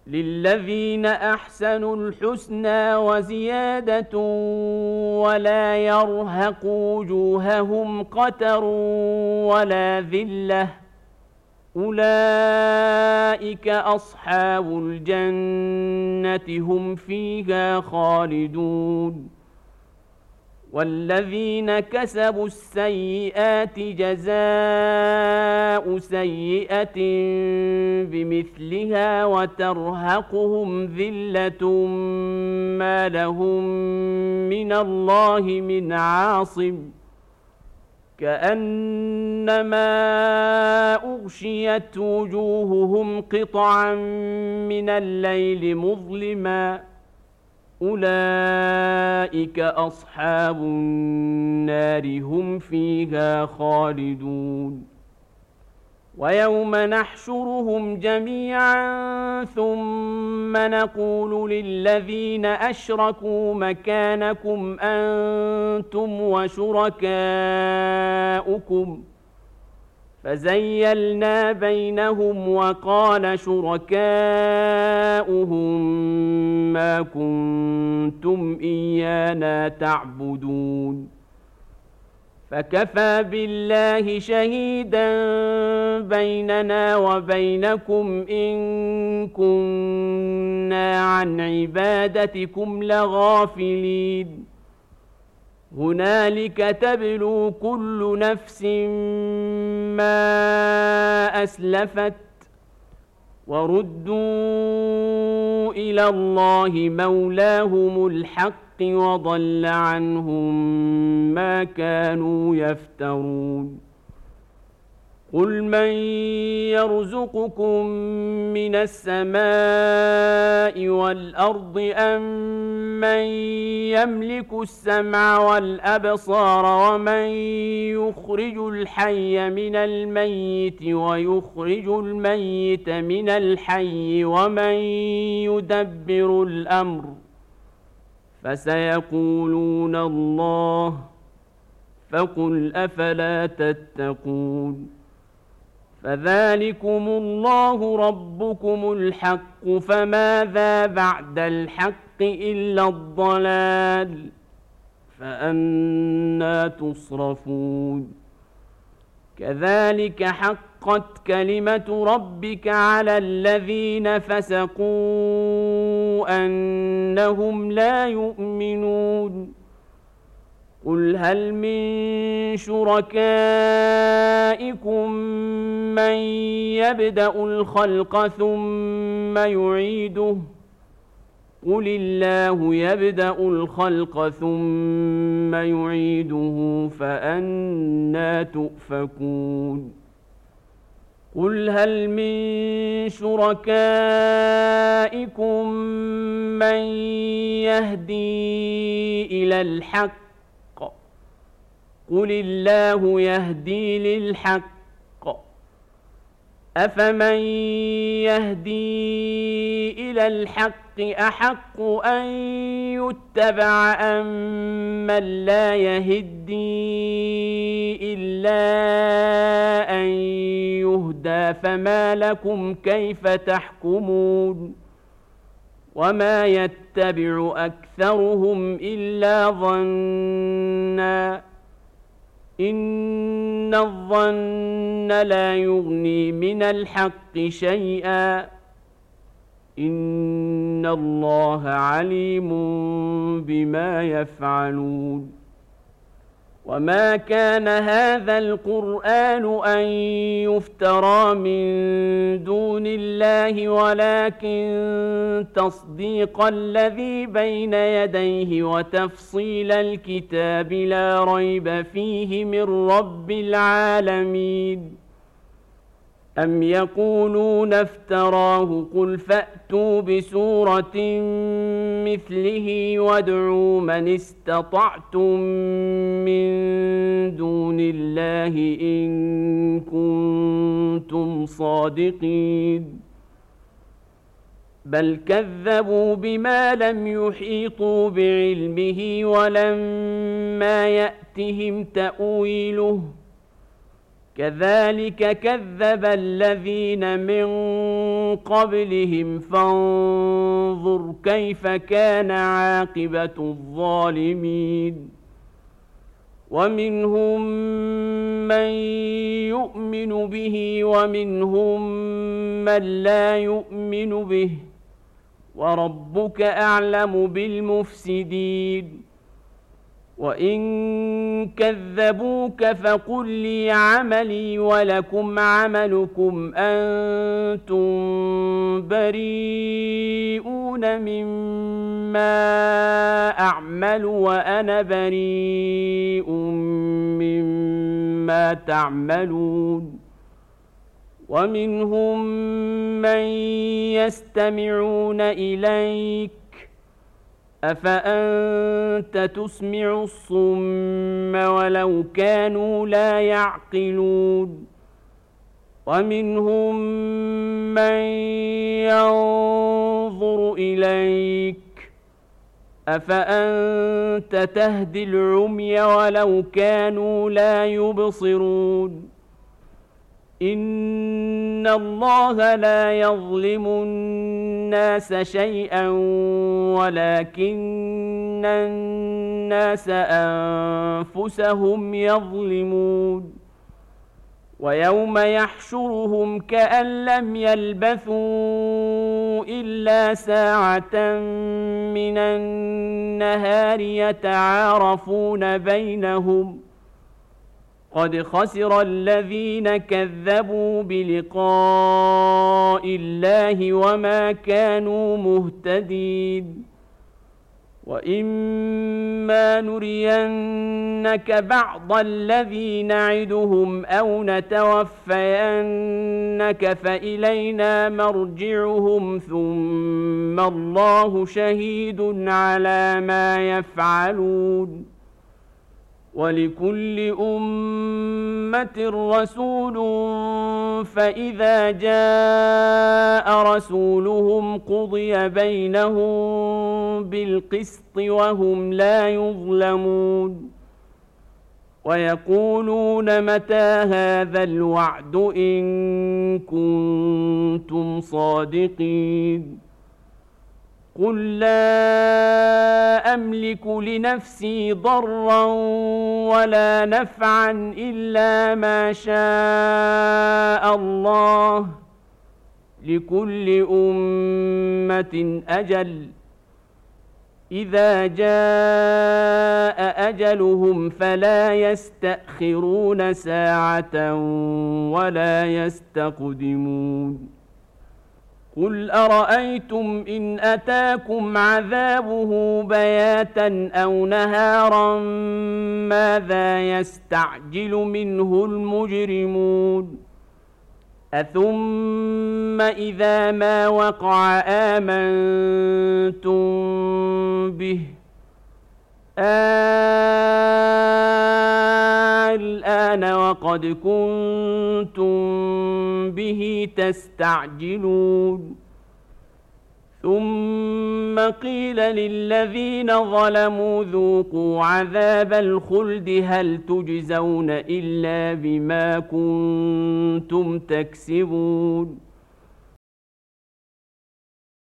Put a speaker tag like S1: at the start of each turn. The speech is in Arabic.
S1: للذين أحسنوا الحسنى وزيادة ولا يرهق وجوههم قتر ولا ذلة أولئك أصحاب الجنة هم فيها خالدون والذين كسبوا السيئات جزاء سيئة بمثلها وترهقهم ذلة ما لهم من الله من عاصم كأنما أغشيت وجوههم قطعا من الليل مظلما أولئك أصحاب النار هم فيها خالدون ويوم نحشرهم جميعا ثم نقول للذين أشركوا مكانكم أنتم وشركاؤكم فزيلنا بينهم وقال شركاؤهم ما كنتم إيانا تعبدون فكفى بالله شهيدا بيننا وبينكم إن كنا عن عبادتكم لغافلين هنالك تبلو كل نفس ما أسلفت وردوا إلى الله مولاهم الحق وضل عنهم ما كانوا يفترون قل من يرزقكم من السماء والأرض أم من يملك السمع والأبصار ومن يخرج الحي من الميت ويخرج الميت من الحي ومن يدبر الأمر فسيقولون الله فقل أفلا تتقون فذلكم الله ربكم الحق فماذا بعد الحق إلا الضلال فأنى تصرفون كذلك حقت كلمة ربك على الذين فسقوا أنهم لا يؤمنون قل هل من شركائكم من يبدأ الخلق ثم يعيده قل الله يبدأ الخلق ثم يعيده فأنى تؤفكون قل هل من شركائكم من يهدي إلى الحق قل الله يهدي للحق أفمن يهدي إلى الحق أحق أن يتبع أم من لا يهدي إلا أن يهدى فما لكم كيف تحكمون وما يتبع أكثرهم إلا ظنّا إن الظن لا يغني من الحق شيئا إن الله عليم بما يفعلون وما كان هذا القرآن أن يفترى من دون الله ولكن تصديق الذي بين يديه وتفصيل الكتاب لا ريب فيه من رب العالمين أم يقولون افتراه قل فأتوا بسورة مثله وادعوا من استطعتم من دون الله إن كنتم صادقين بل كذبوا بما لم يحيطوا بعلمه ولما يأتهم تأويله كذلك كذب الذين من قبلهم فانظر كيف كان عاقبة الظالمين ومنهم من يؤمن به ومنهم من لا يؤمن به وربك أعلم بالمفسدين وإن كذبوك فقل لي عملي ولكم عملكم أنتم بريئون مما أعمل وأنا بريء مما تعملون ومنهم من يستمعون إليك أفأنت تسمع الصم ولو كانوا لا يعقلون ومنهم من ينظر إليك أفأنت تهدي العمي ولو كانوا لا يبصرون إن الله لا يظلم الناس شيئا ولكن الناس أنفسهم يظلمون ويوم يحشرهم كأن لم يلبثوا إلا ساعة من النهار يتعارفون بينهم قد خسر الذين كذبوا بلقاء الله وما كانوا مهتدين وإما نرينك بعض الذي نعدهم أو نتوفينك فإلينا مرجعهم ثم الله شهيد على ما يفعلون ولكل أمة رسول فإذا جاء رسولهم قضي بينهم بالقسط وهم لا يظلمون ويقولون متى هذا الوعد إن كنتم صادقين قل لا أملك لنفسي ضرا ولا نفعا إلا ما شاء الله لكل أمة أجل إذا جاء أجلهم فلا يستأخرون ساعة ولا يستقدمون قل أرأيتم إن أتاكم عذابه بياتا أو نهارا ماذا يستعجل منه المجرمون أثم إذا ما وقع آمنتم به الآن وقد كنتم به تستعجلون ثم قيل للذين ظلموا ذوقوا عذاب الخلد هل تجزون إلا بما كنتم تكسبون